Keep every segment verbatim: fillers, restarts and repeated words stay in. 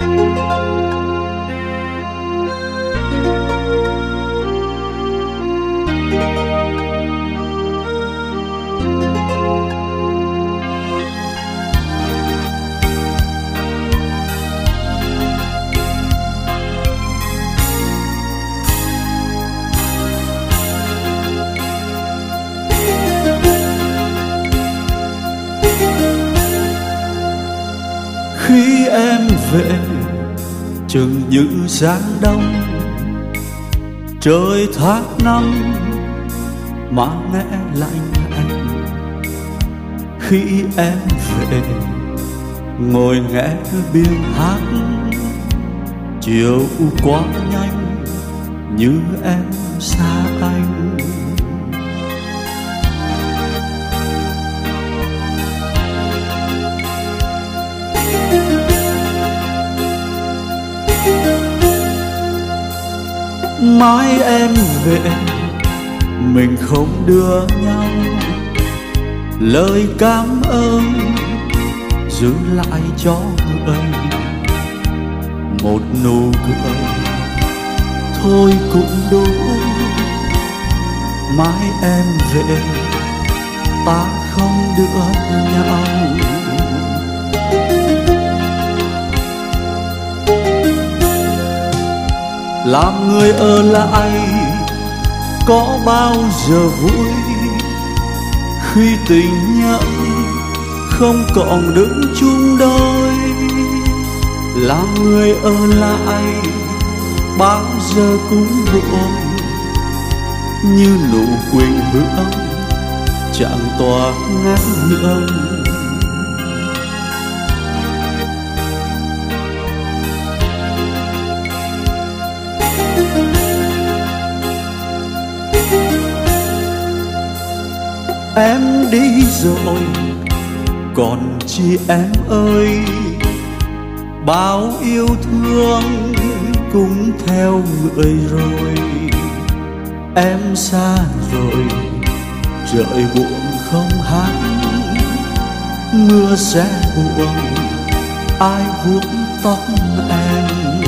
Khi em về chừng như sáng đông, trời tháng năm mà nghe lạnh anh. Khi em về ngồi nghe biên hát, chiều quá nhanh như em xa anh. Mai em về mình không đưa nhau lời cảm ơn, giữ lại cho người một nụ cười thôi cũng đủ. Mai em về ta không đưa nhau. Làm người ở lại có bao giờ vui, khi tình nhẫn không còn đứng chung đôi. Làm người ở lại bao giờ cũng buồn, như nụ quỳnh hương chẳng tỏa ngát hương. Em đi rồi còn chi em ơi, bao yêu thương cũng theo người rồi. Em xa rồi trời buồn không hát, mưa sẽ buồn ai vuốt tóc em.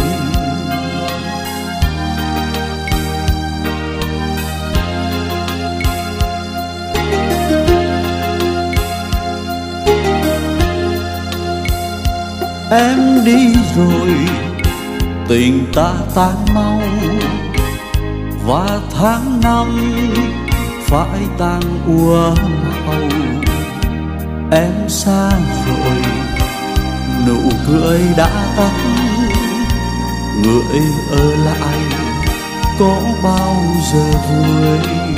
Em đi rồi tình ta tan mau, và tháng năm phải tàn ua hầu. Em xa rồi nụ cười đã tắt, người ở lại có bao giờ vui.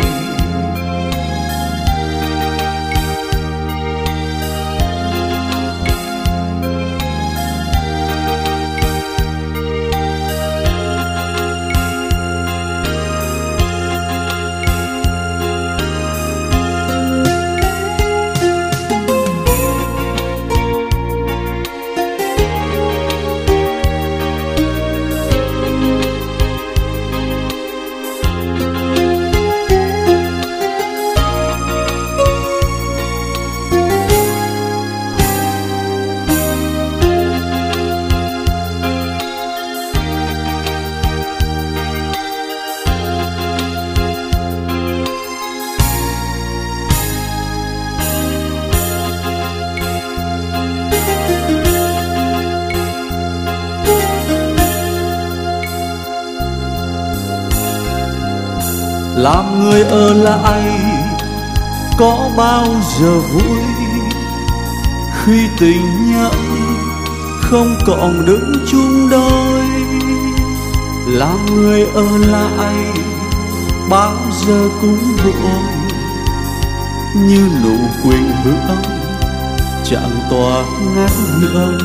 Làm người ở lại có bao giờ vui, khi tình nhẫn không còn đứng chung đôi. Làm người ở lại bao giờ cũng buồn, như nụ quỳnh hương chẳng tỏa ngát hương.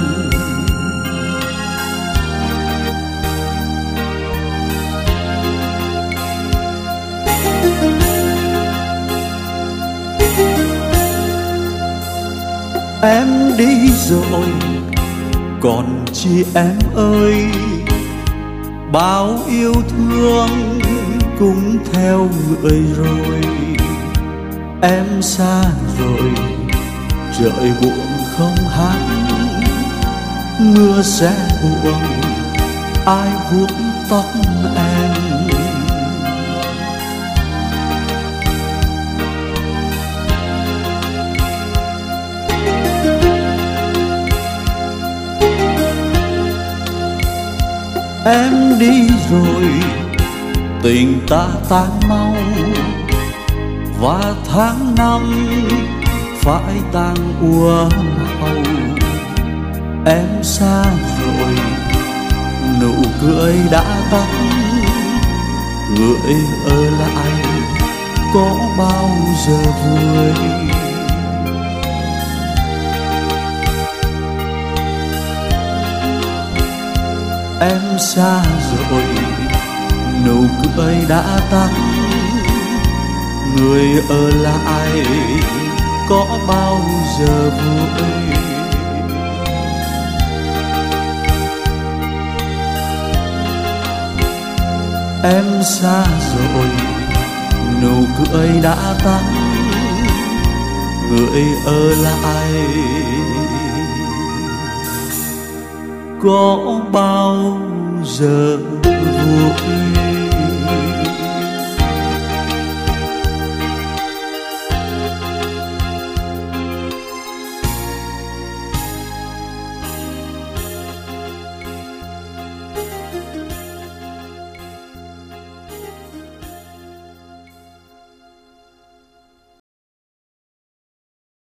Em đi rồi còn chi em ơi, bao yêu thương cũng theo người rồi. Em xa rồi trời buồn không hát, mưa sẽ buồn ai vuốt tóc em. Em đi rồi tình ta tan mau, và tháng năm phải tan úa màu. Em xa rồi nụ cười đã tắt, người ở lại có bao giờ vui. Em xa rồi nụ cười đã tắt, người ở lại có bao giờ vui. Em xa rồi nụ cười đã tắt, người ở lại có bao giờ vui.